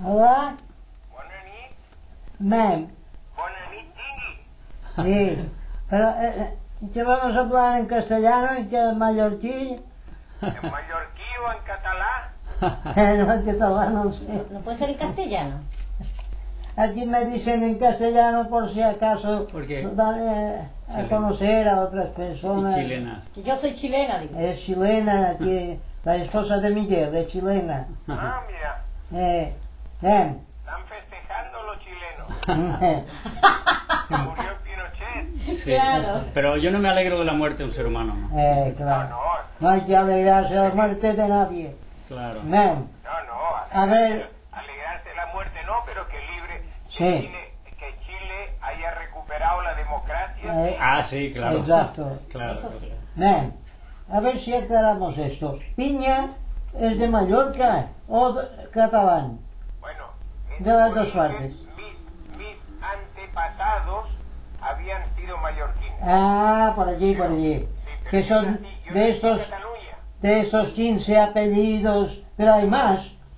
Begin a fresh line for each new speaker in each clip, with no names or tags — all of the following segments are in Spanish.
Hola.
Bona nit.
Mem.
Bona nit tingui.
Sí. Pero, ¿qué vamos a hablar en castellano, en mallorquí?
En mallorquí o en catalá.
No, en catalán no sé.
¿No puede ser en castellano?
Aquí me dicen en castellano por si acaso
Porque
van a conocer a otras personas.
y chilena.
Que yo soy chilena, digo.
Es chilena, aquí, la esposa de Miguel, es chilena.
Ah, mira.
Ven.
Están festejando los chilenos. Murió Pinochet.
Sí,
Claro.
pero yo no me alegro de la muerte de un ser humano, ¿no?
Claro.
No,
No hay que alegrarse de la muerte de nadie.
Claro.
Ven.
no.
A ver.
Alegrarse de la muerte no, pero que libre.
Sí.
Que Chile haya recuperado la democracia.
Ah, sí, claro.
Exacto.
Claro.
Eso sí.
Ven. A ver si aclaramos esto. Piña es de Mallorca o catalán.
Bueno,
De las dos
origen,
partes.
mis antepasados habían sido mallorquines.
Ah, por allí.
Sí, pero
Que
yo
son
nací- yo
de
nací en
estos,
Cataluña.
de esos 15 apellidos, pero hay más.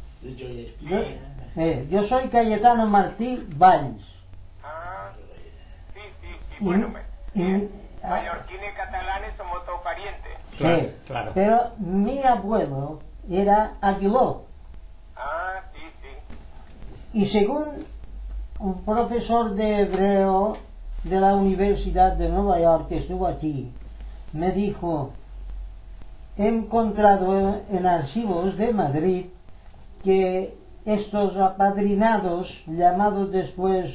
Yo soy Cayetano Martí Valls.
Ah, sí. Bueno,
Ah,
mallorquines y catalanes somos todos parientes.
Claro,
sí,
claro.
pero mi abuelo era Aguiló.
Ah, sí.
Y según un profesor de hebreo de la Universidad de Nueva York que estuvo aquí, me dijo, he encontrado en archivos de Madrid que estos apadrinados, llamados después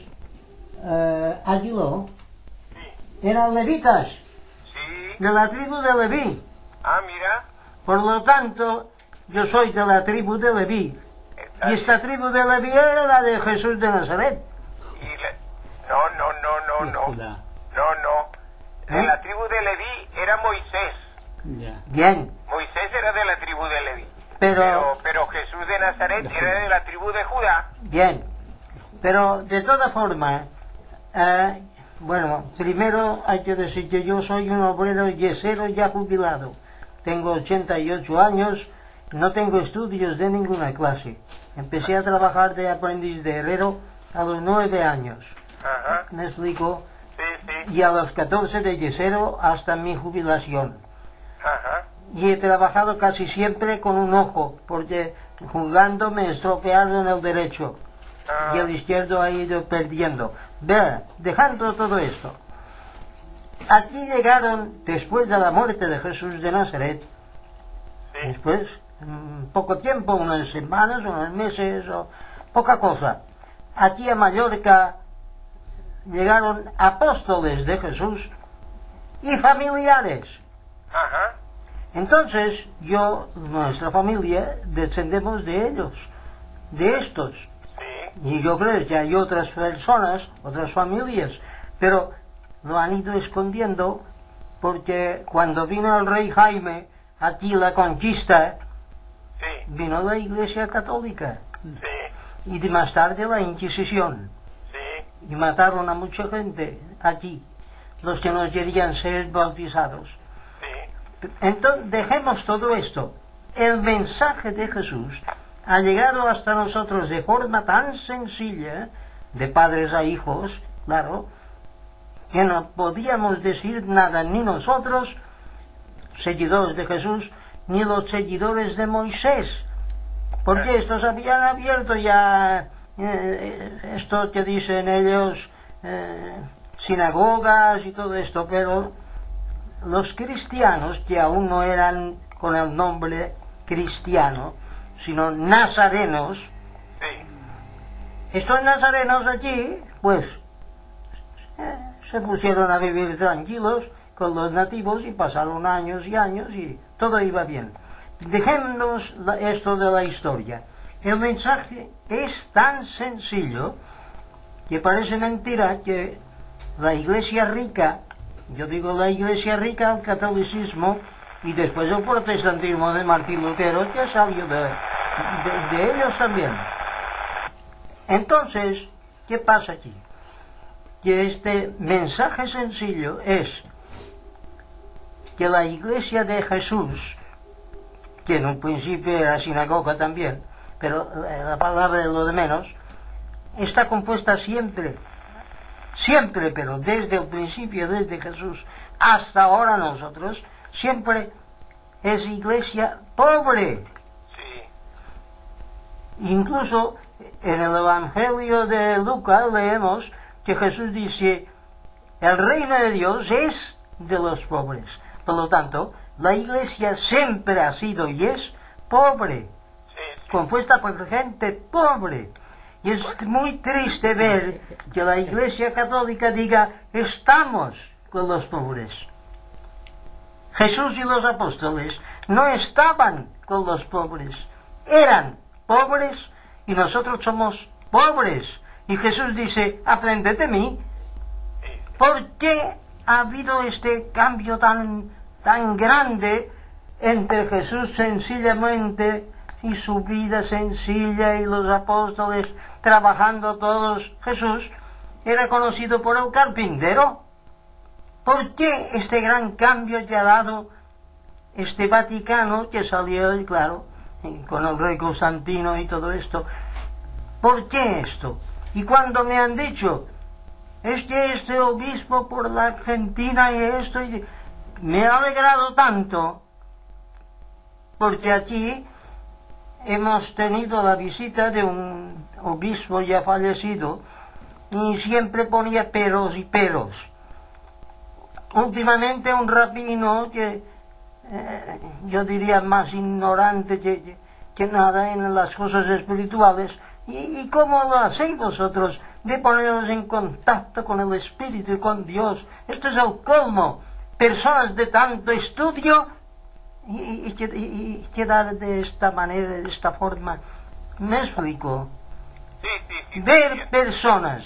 Aguiló,
Sí.
eran levitas,
Sí.
de la tribu de Leví.
Ah, mira.
Por lo tanto, yo soy de la tribu de Leví.
Está
Y esta
bien.
tribu de Leví era la de Jesús de Nazaret.
No.
Judá.
No. De
¿Eh?
la tribu de Leví era Moisés.
Ya.
Bien,
Moisés era de la tribu de Leví.
pero
Pero Jesús de Nazaret era de la tribu de Judá.
bien. Pero de todas formas, bueno, primero hay que decir que yo soy un obrero yesero ya jubilado. Tengo 88 años, no tengo estudios de ninguna clase. Empecé a trabajar de aprendiz de herrero a los 9 años.
Ajá.
¿Me explico?
Sí.
Y a los 14 de yesero hasta mi jubilación.
Ajá.
Y he trabajado casi siempre con un ojo, porque jugando me he estropeado en el derecho y el izquierdo ha ido perdiendo. Vea, dejando todo esto, aquí llegaron después de la muerte de Jesús de Nazaret,
Sí.
después, poco tiempo, unas semanas, unos meses, o poca cosa, aquí a Mallorca llegaron apóstoles de Jesús y familiares.
Ajá.
Entonces, nuestra familia, descendemos de ellos, de estos.
Sí.
Y yo creo que hay otras personas, otras familias, pero lo han ido escondiendo porque cuando vino el rey Jaime, aquí la conquista,
Sí.
vino la Iglesia Católica
Sí.
y más tarde la Inquisición.
Sí.
Y mataron a mucha gente aquí, los que no querían ser bautizados.
Sí.
Entonces, dejemos todo esto. El mensaje de Jesús ha llegado hasta nosotros de forma tan sencilla, de padres a hijos, claro, que no podíamos decir nada ni nosotros, seguidores de Jesús, ni los seguidores de Moisés, porque estos habían abierto ya esto que dicen ellos, sinagogas y todo esto, pero los cristianos, que aún no eran con el nombre cristiano, sino nazarenos,
Sí.
estos nazarenos aquí, pues, se pusieron a vivir tranquilos con los nativos y pasaron años y años y todo iba bien. Dejémonos esto de la historia. El mensaje es tan sencillo que parece mentira que la iglesia rica, yo digo la iglesia rica, el catolicismo y después el protestantismo de Martín Lutero, que salió de ellos también. Entonces, ¿qué pasa aquí? Que este mensaje sencillo es que la iglesia de Jesús, que en un principio era sinagoga también, pero la palabra es lo de menos, está compuesta siempre, pero desde el principio, desde Jesús hasta ahora nosotros, siempre es iglesia pobre.
Sí.
Incluso en el Evangelio de Lucas leemos que Jesús dice, el reino de Dios es de los pobres. Por lo tanto, la iglesia siempre ha sido y es pobre, compuesta por gente pobre. Y es muy triste ver que la Iglesia Católica diga, estamos con los pobres. Jesús y los apóstoles no estaban con los pobres, eran pobres y nosotros somos pobres. Y Jesús dice, aprended de mí. ¿Por qué ha habido este cambio tan grande entre Jesús sencillamente y su vida sencilla y los apóstoles trabajando todos? Jesús era conocido por el carpintero. ¿Por qué este gran cambio que ha dado este Vaticano que salió, claro, con el rey Constantino y todo esto? ¿Por qué esto? Y cuando me han dicho, es que este obispo por la Argentina y esto, me ha alegrado tanto, porque aquí hemos tenido la visita de un obispo ya fallecido y siempre ponía peros y peros. Últimamente un rabino que yo diría más ignorante que nada en las cosas espirituales. ¿Y cómo lo hacéis vosotros de poneros en contacto con el Espíritu y con Dios? Esto es el colmo. Personas de tanto estudio y quedar de esta manera, de esta forma. ¿Me explico?
Sí.
Ver personas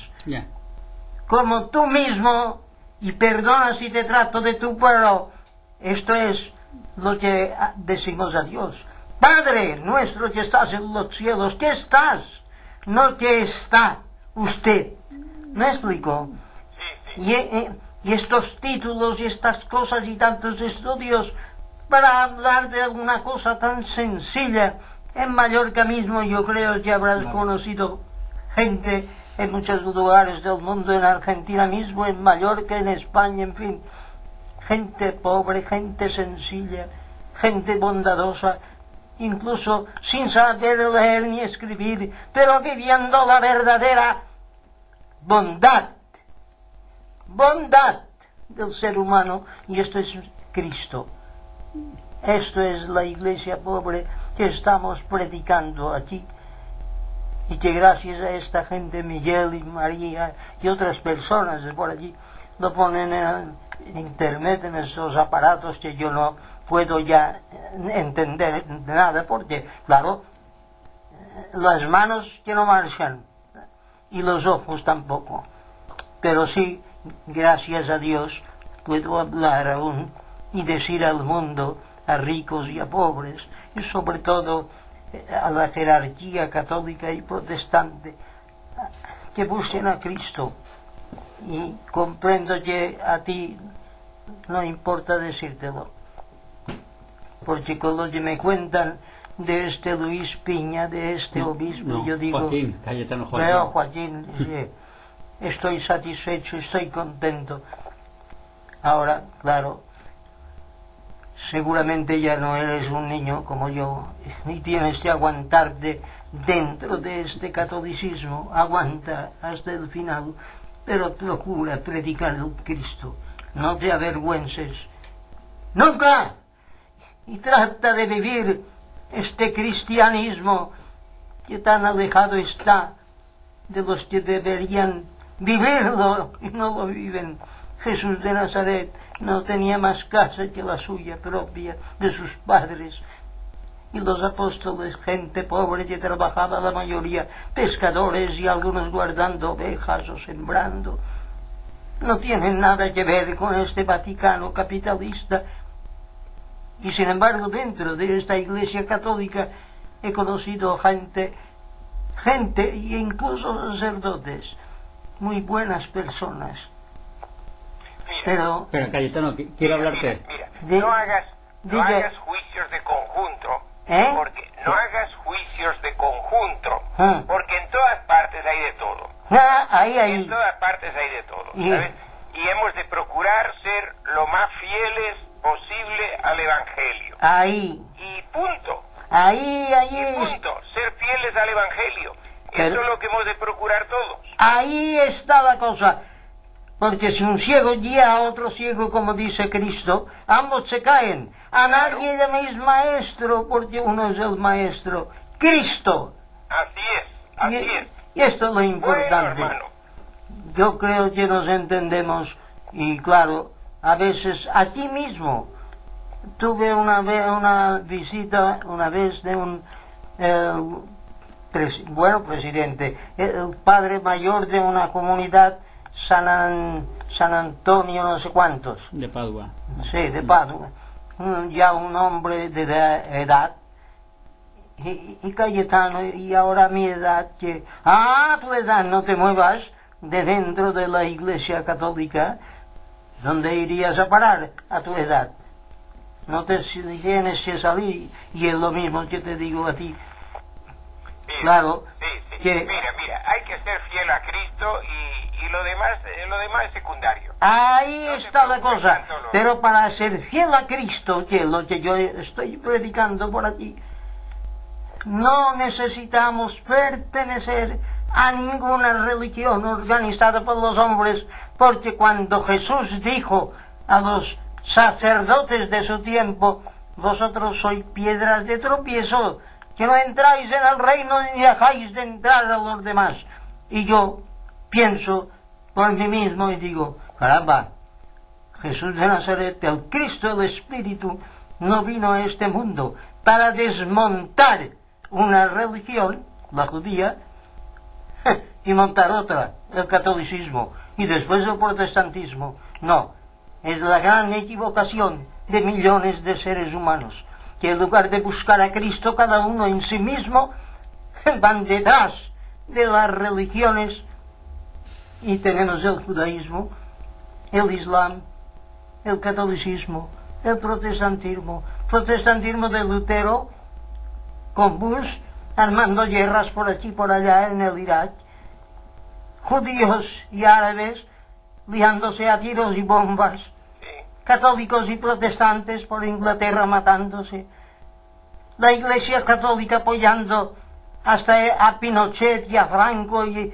como tú mismo, y perdona si te trato de tu pueblo, esto es lo que decimos a Dios. Padre nuestro que estás en los cielos, ¿qué estás? No que está usted. ¿Me explico? Y estos títulos y estas cosas y tantos estudios para hablar de alguna cosa tan sencilla. En Mallorca mismo yo creo que habrás conocido gente en muchos lugares del mundo, en Argentina mismo, en Mallorca, en España, en fin, gente pobre, gente sencilla, gente bondadosa, incluso sin saber leer ni escribir, pero viviendo la verdadera bondad del ser humano, y esto es Cristo. Esto es la iglesia pobre que estamos predicando aquí, y que gracias a esta gente, Miguel y María y otras personas de por allí, lo ponen en internet, en esos aparatos que yo no puedo ya entender nada, porque claro, las manos que no marchan y los ojos tampoco, pero sí, gracias a Dios, puedo hablar aún y decir al mundo, a ricos y a pobres, y sobre todo a la jerarquía católica y protestante, que busquen a Cristo. Y comprendo que a ti no importa decírtelo, porque con lo que me cuentan de este Luis Piña, de este obispo, yo digo,
Joaquín, Cayetano Joaquín.
Veo Joaquín, sí, estoy satisfecho, estoy contento. Ahora, claro, seguramente ya no eres un niño como yo, ni tienes que aguantarte dentro de este catolicismo. Aguanta hasta el final, pero procura predicar el Cristo, no te avergüences nunca, y trata de vivir este cristianismo que tan alejado está de los que deberían vivirlo y no lo viven. Jesús de Nazaret no tenía más casa que la suya propia, de sus padres, y los apóstoles, gente pobre que trabajaba, la mayoría pescadores y algunos guardando ovejas o sembrando. No tienen nada que ver con este Vaticano capitalista. Y sin embargo, dentro de esta Iglesia Católica he conocido gente e incluso sacerdotes, muy buenas personas. Pero
Cayetano, quiero hablarte.
Mira, no hagas juicios de conjunto, porque no hagas juicios de conjunto,
Ah.
porque en todas partes hay de todo.
Ahí,
En
ahí.
todas partes hay de todo,
Y-
¿sabes? Y hemos de procurar ser lo más fieles posible al Evangelio.
Ahí.
Y punto.
Ahí,
Y
ahí.
punto. Ser fieles al Evangelio.
Pero-
Eso es lo que hemos de procurar todos.
Ahí está la cosa. Porque si un ciego guía a otro ciego, como dice Cristo, ambos se caen. A nadie llaméis maestro, porque uno es el maestro. Cristo.
Así es, así es.
Y esto es lo
Bueno,
importante.
hermano.
Yo creo que nos entendemos. Y claro, a veces aquí mismo tuve una visita una vez de un presidente, el padre mayor de una comunidad, San Antonio no sé cuántos,
De Padua.
sí, de Padua, ya un hombre de edad, y Cayetano, y ahora mi edad, que, tu edad, no te muevas de dentro de la Iglesia Católica, ¿dónde irías a parar a tu edad? No te tienes que salir, y es lo mismo que te digo a ti.
Mira,
Claro,
sí.
que-
Mira, hay que ser fiel a Cristo y lo demás es secundario.
Ahí
No te
está la
preocupes
cosa.
tanto, lo-
Pero para ser fiel a Cristo, que es lo que yo estoy predicando por aquí, no necesitamos pertenecer a ninguna religión organizada por los hombres, porque cuando Jesús dijo a los sacerdotes de su tiempo, vosotros sois piedras de tropiezo, que no entráis en el reino ni dejáis de entrar a los demás. Y yo pienso por mí mismo y digo, caramba, Jesús de Nazaret, el Cristo del Espíritu, no vino a este mundo para desmontar una religión, la judía, y montar otra, el catolicismo, y después el protestantismo. No, es la gran equivocación de millones de seres humanos, que en lugar de buscar a Cristo cada uno en sí mismo, van detrás de las religiones, y tenemos el judaísmo, el islam, el catolicismo, el protestantismo de Lutero, con Bush armando guerras por aquí y por allá en el Irak, judíos y árabes liándose a tiros y bombas,
Sí.
católicos y protestantes por Inglaterra matándose, la Iglesia Católica apoyando hasta a Pinochet y a Franco y...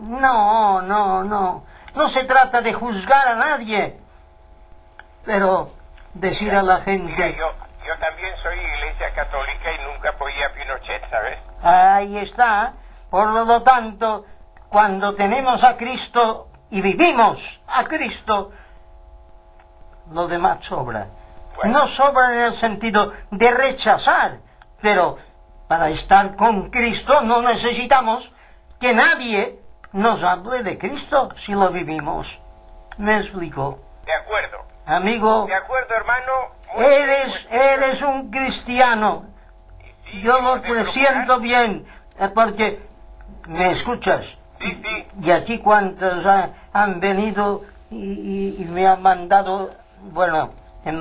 No se trata de juzgar a nadie, pero decir a la
Mira,
gente,
yo también soy iglesia católica y nunca apoyé a Pinochet, ¿sabes?
ahí está. Por lo tanto, cuando tenemos a Cristo y vivimos a Cristo, lo demás sobra.
Bueno.
No sobra en el sentido de rechazar, pero para estar con Cristo no necesitamos que nadie nos hable de Cristo si lo vivimos. ¿Me explico?
De acuerdo.
Amigo,
De acuerdo, hermano. Muy bien, pues,
eres un cristiano.
sí,
Yo lo
hemos de
presiento
procurar.
bien, porque me escuchas.
Sí.
Y aquí cuantos han venido y me han mandado, bueno, en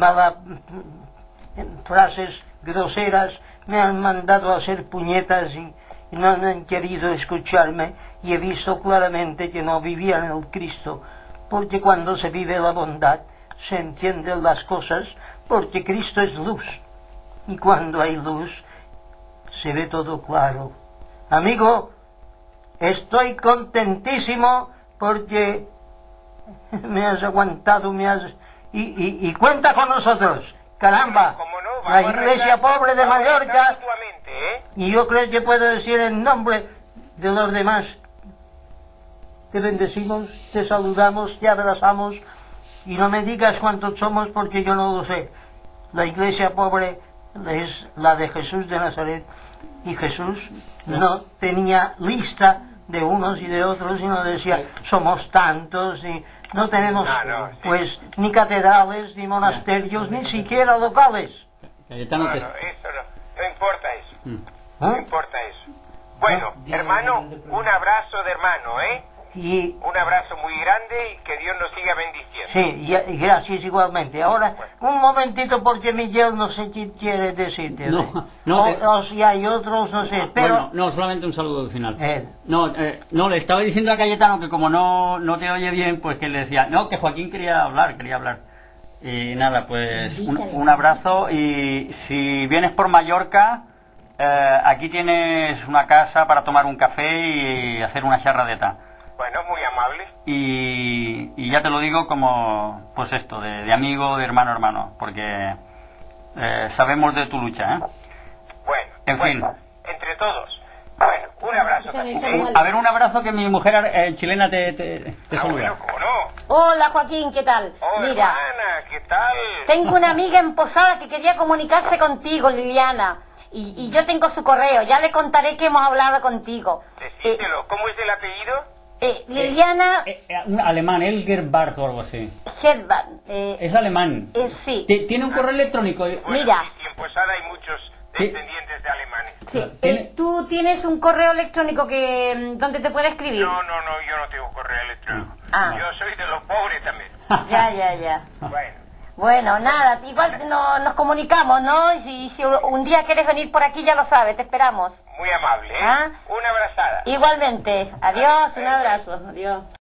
frases groseras, me han mandado a hacer puñetas y no han querido escucharme, y he visto claramente que no vivían el Cristo, porque cuando se vive la bondad se entienden las cosas, porque Cristo es luz, y cuando hay luz se ve todo claro. Amigo, estoy contentísimo porque me has aguantado, y cuenta con nosotros, caramba.
Como no,
La
vamos a
Iglesia
rezar-
Pobre de
vamos a rezar
Mallorca,
mutuamente, ¿eh?
y yo creo que puedo decir en nombre de los demás, te bendecimos, te saludamos, te abrazamos, y no me digas cuántos somos porque yo no lo sé. La Iglesia Pobre es la de Jesús de Nazaret, y Jesús no tenía lista de unos y de otros, sino decía, somos tantos, y no tenemos
No, sí.
pues ni catedrales, ni monasterios, ni siquiera locales.
Cayetano,
No,
te...
eso no importa eso.
Mm.
No
¿Eh?
importa eso. Bueno, hermano, un abrazo de hermano, ¿eh?
Y
Un abrazo muy grande y que Dios nos siga bendiciendo.
sí, y gracias igualmente. Ahora, un momentito porque Miguel no sé qué quiere decirte.
No,
si hay otros, no sé, pero...
Bueno, no, solamente un saludo al final.
Él.
No, le estaba diciendo a Cayetano que como no te oye bien, pues que le decía, no, que Joaquín quería hablar. Y nada, pues un abrazo, y si vienes por Mallorca, aquí tienes una casa para tomar un café y hacer una charradeta.
Bueno, muy amable.
Y ya te lo digo como, pues esto, de amigo, de hermano a hermano, porque sabemos de tu lucha, ¿eh?
Bueno,
En fin.
entre todos. Bueno, un abrazo.
A ver, un abrazo, que mi mujer chilena te saluda.
Bueno, ¿cómo no?
Hola Joaquín, ¿qué tal?
Oh,
Mira,
hermana, ¿qué tal?
tengo una amiga en Posada que quería comunicarse contigo, Liliana. Y yo tengo su correo, ya le contaré que hemos hablado contigo.
Decíselo, ¿cómo es el apellido?
Liliana
Un alemán, Elgerbart o algo así.
Sherban.
Es alemán.
Sí.
Tiene un correo electrónico.
Bueno,
Mira.
sí, en Posada hay muchos descendientes de alemanes.
Sí. ¿Tú tienes un correo electrónico donde te puede escribir?
No, yo no tengo correo electrónico. Yo soy de los pobres también.
Ya.
Bueno.
Bueno, nada, igual nos comunicamos, ¿no? Y si un día quieres venir por aquí, ya lo sabes, te esperamos.
Muy amable, ¿eh?
¿Ah?
Una abrazada.
Igualmente. Adiós, un abrazo. Adiós.